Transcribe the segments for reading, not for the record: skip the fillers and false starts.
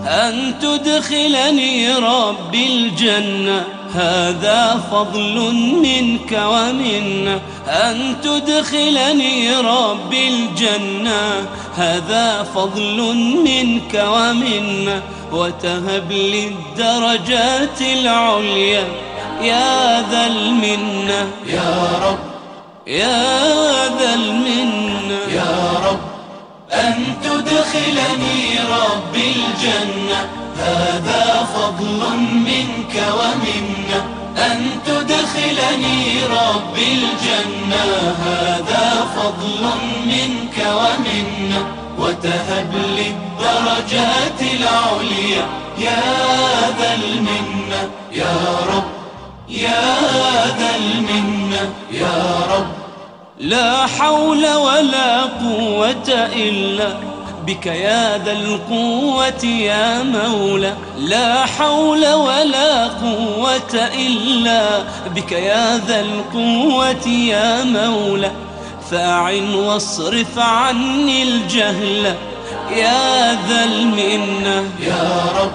أن تدخلني ربي الجنة، هذا فضل منك ومنة. أن تدخلني ربي الجنة، هذا فضل منك ومنة. وتهب لي الدرجات العليا يا ذا المنة. يا رب يا ذا المنة يا رب أن تدخلني ربي الجنة، هذا فضل منك ومنة. أن تدخلني ربي الجنة، هذا فضل منك ومنة. وتهب لي الدرجات العليا يا ذا المنة. يا رب يا ذا المنة يا رب. لا حول ولا قوة إلا بك يا ذا القوة يا مولى. لا حول ولا قوة إلا بك يا ذا القوة يا مولى. فأعن واصرف عني الجهل يا ذا المنة. يا رب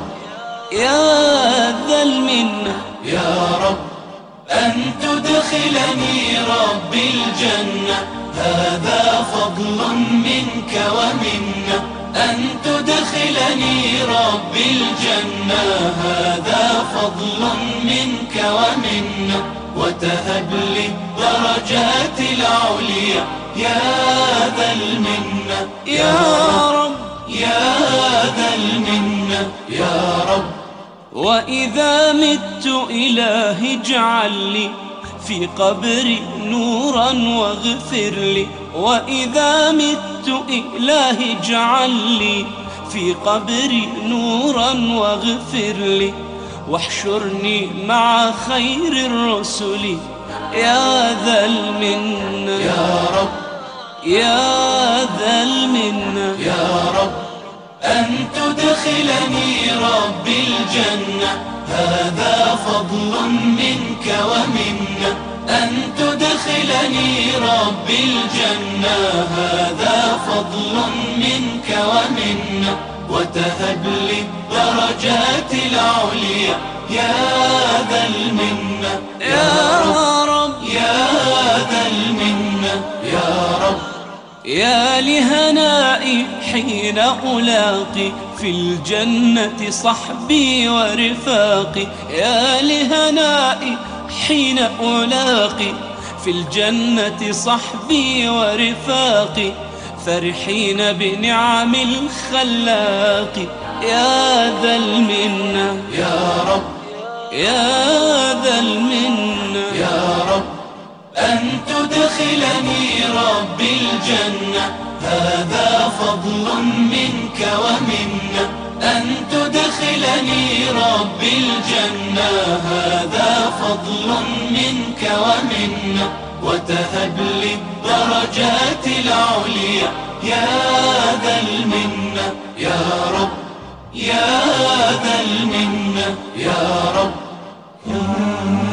يا ذا المنة يا رب أن تدخلني ربي الجنة، هذا فضل منك ومنة. أن تدخلني ربي الجنة، هذا فضل منك ومنة. وتهب لي الدرجات العليا يا ذا المنة. يا رب يا ذا المنة يا رب. وإذا مت إلهي اجعل لي في قبري نورا واغفر لي. وإذا مت إلهي اجعل لي في قبري نورا واغفر لي. واحشرني مع خير الرسل يا ذا المنة. يا رب يا ذا المنة يا رب أن تدخلني ربي الجنة، هذا فضل منك ومنة. أن تدخلني ربي الجنة، هذا فضل منك ومنة. وتهب لي الدرجات العليا يا ذا المنة. يا رب يا ذا المنة يا رب. يا لهنائي حين ألاقي في الجنة صحبي ورفاقي. يا لهنائي حين ألاقي في الجنة صحبي ورفاقي. فرحين بنعم الخلاق يا ذا المنة. يا رب يا ذا المنة يا رب أن تدخلني ربي الجنة، هذا فضل منك ومنة. أن تدخلني ربي الجنة، هذا فضل منك ومنة. وتهب لي الدرجات العليا يا ذا المنة. يا رب يا ذا المنة يا رب.